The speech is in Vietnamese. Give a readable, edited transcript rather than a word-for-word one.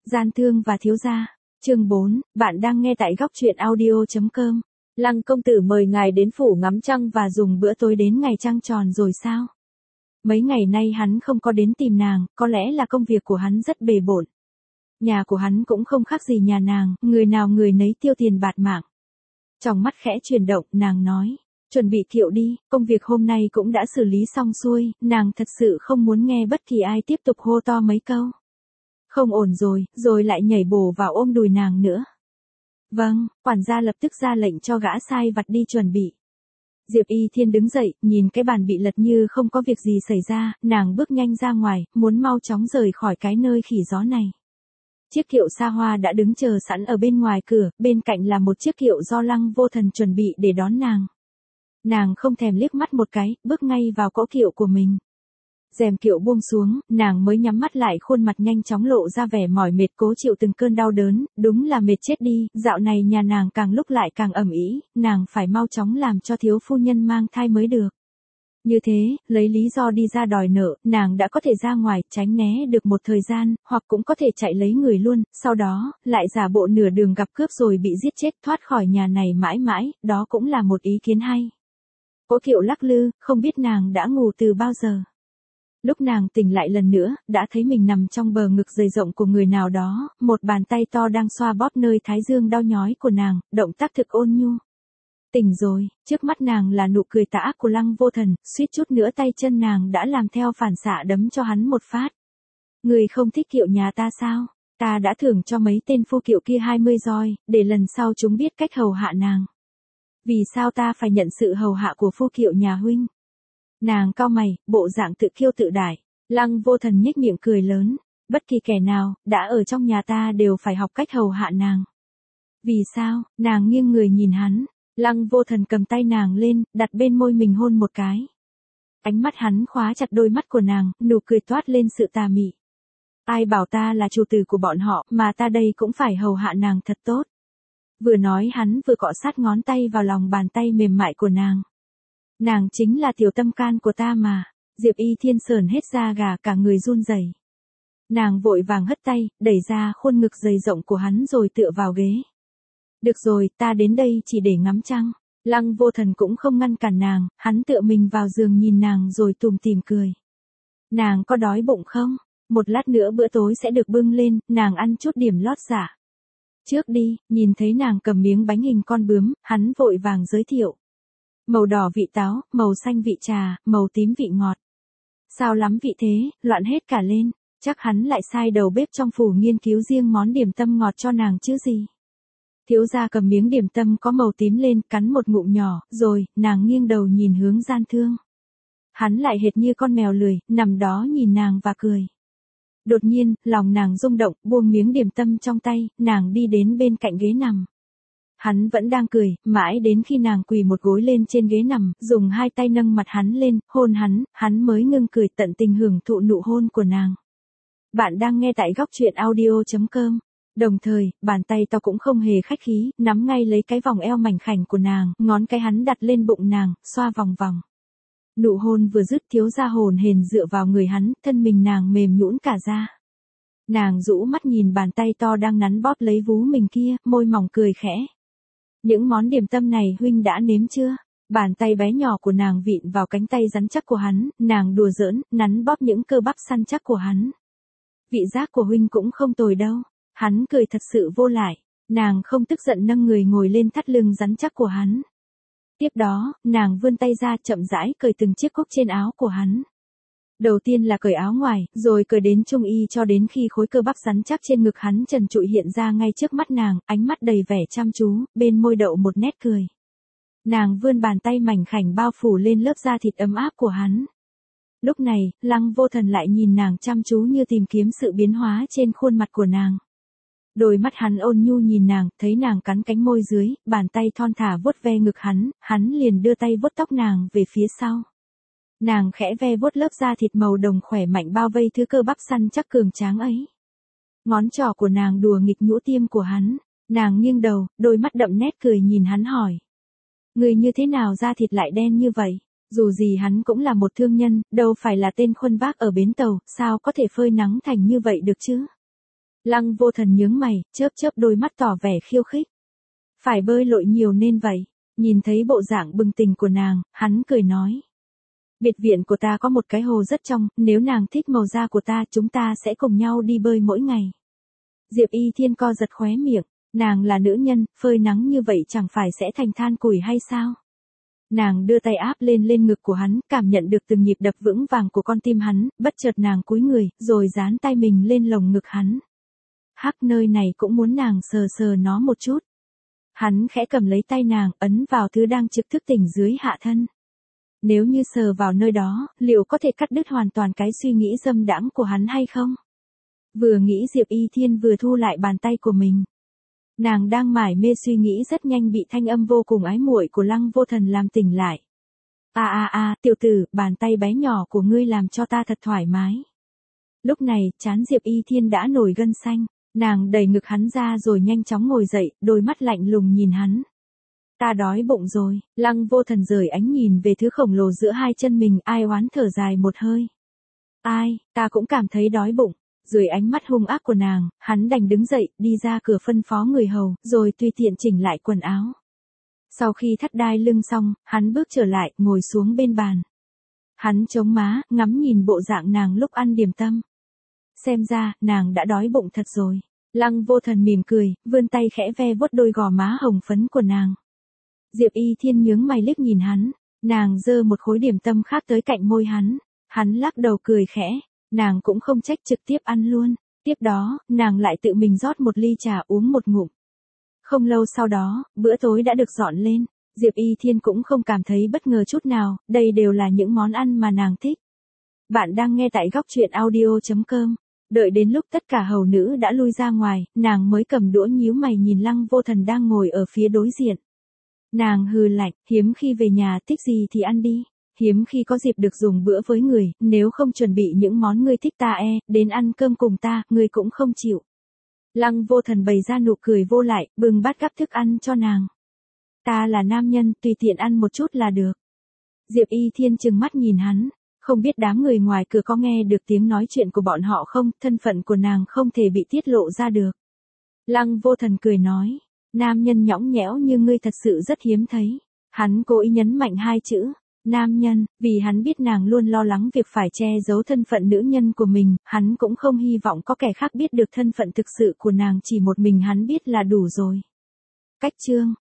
Gian thương và thiếu gia. Chương 4, bạn đang nghe tại góc truyện audio.com. Lăng công tử mời ngài đến phủ ngắm trăng và dùng bữa tối đến ngày trăng tròn rồi sao? Mấy ngày nay hắn không có đến tìm nàng, có lẽ là công việc của hắn rất bề bộn. Nhà của hắn cũng không khác gì nhà nàng, người nào người nấy tiêu tiền bạt mạng. Trong mắt khẽ chuyển động, nàng nói, chuẩn bị kiệu đi, công việc hôm nay cũng đã xử lý xong xuôi, nàng thật sự không muốn nghe bất kỳ ai tiếp tục hô to mấy câu. Không ổn rồi lại nhảy bổ vào ôm đùi nàng nữa. Vâng, quản gia lập tức ra lệnh cho gã sai vặt đi chuẩn bị. Diệp Y Thiên đứng dậy, nhìn cái bàn bị lật như không có việc gì xảy ra, nàng bước nhanh ra ngoài, muốn mau chóng rời khỏi cái nơi khỉ gió này. Chiếc kiệu xa hoa đã đứng chờ sẵn ở bên ngoài cửa, bên cạnh là một chiếc kiệu do Lăng Vô Thần chuẩn bị để đón nàng. Nàng không thèm liếc mắt một cái, bước ngay vào cỗ kiệu của mình. Rèm kiệu buông xuống, nàng mới nhắm mắt lại, khuôn mặt nhanh chóng lộ ra vẻ mỏi mệt, cố chịu từng cơn đau đớn, đúng là mệt chết đi, dạo này nhà nàng càng lúc lại càng ầm ĩ, nàng phải mau chóng làm cho thiếu phu nhân mang thai mới được. Như thế, lấy lý do đi ra đòi nợ, nàng đã có thể ra ngoài, tránh né được một thời gian, hoặc cũng có thể chạy lấy người luôn, sau đó, lại giả bộ nửa đường gặp cướp rồi bị giết chết, thoát khỏi nhà này mãi mãi, đó cũng là một ý kiến hay. Cỗ kiệu lắc lư, không biết nàng đã ngủ từ bao giờ. Lúc nàng tỉnh lại lần nữa, đã thấy mình nằm trong bờ ngực dày rộng của người nào đó, một bàn tay to đang xoa bóp nơi thái dương đau nhói của nàng, động tác thực ôn nhu. Tỉnh rồi, trước mắt nàng là nụ cười tà ác của Lăng Vô Thần, suýt chút nữa tay chân nàng đã làm theo phản xạ đấm cho hắn một phát. Người không thích kiệu nhà ta sao? Ta đã thưởng cho mấy tên phu kiệu kia 20 roi, để lần sau chúng biết cách hầu hạ nàng. Vì sao ta phải nhận sự hầu hạ của phu kiệu nhà huynh? Nàng cau mày, bộ dạng tự kiêu tự đại. Lăng Vô Thần nhếch miệng cười lớn. Bất kỳ kẻ nào, đã ở trong nhà ta đều phải học cách hầu hạ nàng. Vì sao? Nàng nghiêng người nhìn hắn. Lăng Vô Thần cầm tay nàng lên, đặt bên môi mình hôn một cái. Ánh mắt hắn khóa chặt đôi mắt của nàng, nụ cười toát lên sự tà mị. Ai bảo ta là chủ tử của bọn họ, mà ta đây cũng phải hầu hạ nàng thật tốt. Vừa nói hắn vừa cọ sát ngón tay vào lòng bàn tay mềm mại của nàng. Nàng chính là tiểu tâm can của ta mà. Diệp Y Thiên sờn hết da gà, cả người run rẩy. Nàng vội vàng hất tay, đẩy ra khuôn ngực dày rộng của hắn rồi tựa vào ghế. Được rồi, ta đến đây chỉ để ngắm trăng. Lăng Vô Thần cũng không ngăn cản nàng, hắn tựa mình vào giường nhìn nàng rồi tủm tỉm cười. Nàng có đói bụng không? Một lát nữa bữa tối sẽ được bưng lên, nàng ăn chút điểm lót dạ. Trước đi, nhìn thấy nàng cầm miếng bánh hình con bướm, hắn vội vàng giới thiệu. Màu đỏ vị táo, màu xanh vị trà, màu tím vị ngọt. Sao lắm vị thế, loạn hết cả lên, chắc hắn lại sai đầu bếp trong phủ nghiên cứu riêng món điểm tâm ngọt cho nàng chứ gì. Thiếu gia cầm miếng điểm tâm có màu tím lên, cắn một ngụm nhỏ, rồi, nàng nghiêng đầu nhìn hướng Gian Thương. Hắn lại hệt như con mèo lười, nằm đó nhìn nàng và cười. Đột nhiên, lòng nàng rung động, buông miếng điểm tâm trong tay, nàng đi đến bên cạnh ghế nằm. Hắn vẫn đang cười, mãi đến khi nàng quỳ một gối lên trên ghế nằm, dùng hai tay nâng mặt hắn lên, hôn hắn mới ngưng cười, tận tình hưởng thụ nụ hôn của nàng. Bạn đang nghe tại góc truyện audio.com. Đồng thời, bàn tay to cũng không hề khách khí, nắm ngay lấy cái vòng eo mảnh khảnh của nàng, ngón cái hắn đặt lên bụng nàng, xoa vòng vòng. Nụ hôn vừa dứt, thiếu gia hồn hển dựa vào người hắn, thân mình nàng mềm nhũn cả ra. Nàng rũ mắt nhìn bàn tay to đang nắn bóp lấy vú mình kia, môi mỏng cười khẽ. Những món điểm tâm này huynh đã nếm chưa? Bàn tay bé nhỏ của nàng vịn vào cánh tay rắn chắc của hắn, nàng đùa giỡn, nắn bóp những cơ bắp săn chắc của hắn. Vị giác của huynh cũng không tồi đâu. Hắn cười thật sự vô lại. Nàng không tức giận nâng người ngồi lên thắt lưng rắn chắc của hắn. Tiếp đó, nàng vươn tay ra chậm rãi cởi từng chiếc cúc trên áo của hắn. Đầu tiên là cởi áo ngoài, rồi cởi đến trung y cho đến khi khối cơ bắp rắn chắc trên ngực hắn trần trụi hiện ra ngay trước mắt nàng, ánh mắt đầy vẻ chăm chú, bên môi đậu một nét cười. Nàng vươn bàn tay mảnh khảnh bao phủ lên lớp da thịt ấm áp của hắn. Lúc này, Lăng Vô Thần lại nhìn nàng chăm chú như tìm kiếm sự biến hóa trên khuôn mặt của nàng. Đôi mắt hắn ôn nhu nhìn nàng, thấy nàng cắn cánh môi dưới, bàn tay thon thả vuốt ve ngực hắn liền đưa tay vuốt tóc nàng về phía sau. Nàng khẽ ve vuốt lớp da thịt màu đồng khỏe mạnh bao vây thứ cơ bắp săn chắc cường tráng ấy. Ngón trỏ của nàng đùa nghịch nhũ tiêm của hắn, nàng nghiêng đầu, đôi mắt đậm nét cười nhìn hắn hỏi. Người như thế nào da thịt lại đen như vậy? Dù gì hắn cũng là một thương nhân, đâu phải là tên khuân vác ở bến tàu, sao có thể phơi nắng thành như vậy được chứ? Lăng Vô Thần nhướng mày, chớp chớp đôi mắt tỏ vẻ khiêu khích. Phải bơi lội nhiều nên vậy. Nhìn thấy bộ dạng bừng tỉnh của nàng, hắn cười nói. Biệt viện của ta có một cái hồ rất trong, nếu nàng thích màu da của ta chúng ta sẽ cùng nhau đi bơi mỗi ngày. Diệp Y Thiên co giật khóe miệng, nàng là nữ nhân, phơi nắng như vậy chẳng phải sẽ thành than củi hay sao? Nàng đưa tay áp lên ngực của hắn, cảm nhận được từng nhịp đập vững vàng của con tim hắn, bất chợt nàng cúi người, rồi dán tay mình lên lồng ngực hắn. Hắc, nơi này cũng muốn nàng sờ sờ nó một chút. Hắn khẽ cầm lấy tay nàng, ấn vào thứ đang trực thức tỉnh dưới hạ thân. Nếu như sờ vào nơi đó, liệu có thể cắt đứt hoàn toàn cái suy nghĩ dâm đãng của hắn hay không? Vừa nghĩ Diệp Y Thiên vừa thu lại bàn tay của mình. Nàng đang mải mê suy nghĩ rất nhanh bị thanh âm vô cùng ái muội của Lăng Vô Thần làm tỉnh lại. Tiểu tử, bàn tay bé nhỏ của ngươi làm cho ta thật thoải mái. Lúc này, trán Diệp Y Thiên đã nổi gân xanh, nàng đẩy ngực hắn ra rồi nhanh chóng ngồi dậy, đôi mắt lạnh lùng nhìn hắn. Ta đói bụng rồi, Lăng Vô Thần rời ánh nhìn về thứ khổng lồ giữa hai chân mình, ai oán thở dài một hơi. Ta cũng cảm thấy đói bụng. Dưới ánh mắt hung ác của nàng, hắn đành đứng dậy, đi ra cửa phân phó người hầu, rồi tùy tiện chỉnh lại quần áo. Sau khi thắt đai lưng xong, hắn bước trở lại, ngồi xuống bên bàn. Hắn chống má, ngắm nhìn bộ dạng nàng lúc ăn điểm tâm. Xem ra, nàng đã đói bụng thật rồi. Lăng Vô Thần mỉm cười, vươn tay khẽ ve vuốt đôi gò má hồng phấn của nàng. Diệp Y Thiên nhướng mày liếc nhìn hắn, nàng giơ một khối điểm tâm khác tới cạnh môi hắn. Hắn lắc đầu cười khẽ. Nàng cũng không trách, trực tiếp ăn luôn. Tiếp đó, nàng lại tự mình rót một ly trà uống một ngụm. Không lâu sau đó, bữa tối đã được dọn lên. Diệp Y Thiên cũng không cảm thấy bất ngờ chút nào, đây đều là những món ăn mà nàng thích. Bạn đang nghe tại góc truyện audio.com. Đợi đến lúc tất cả hầu nữ đã lui ra ngoài, nàng mới cầm đũa nhíu mày nhìn Lăng Vô Thần đang ngồi ở phía đối diện. Nàng hừ lạnh, hiếm khi về nhà thích gì thì ăn đi. Hiếm khi có dịp được dùng bữa với người, nếu không chuẩn bị những món ngươi thích đến ăn cơm cùng ta, ngươi cũng không chịu. Lăng Vô Thần bày ra nụ cười vô lại, bưng bát gắp thức ăn cho nàng. Ta là nam nhân, tùy tiện ăn một chút là được. Diệp Y Thiên trừng mắt nhìn hắn, không biết đám người ngoài cửa có nghe được tiếng nói chuyện của bọn họ không, thân phận của nàng không thể bị tiết lộ ra được. Lăng Vô Thần cười nói, nam nhân nhõng nhẽo như ngươi thật sự rất hiếm thấy. Hắn cố ý nhấn mạnh hai chữ. Nam nhân, vì hắn biết nàng luôn lo lắng việc phải che giấu thân phận nữ nhân của mình, hắn cũng không hy vọng có kẻ khác biết được thân phận thực sự của nàng, chỉ một mình hắn biết là đủ rồi. Cách chương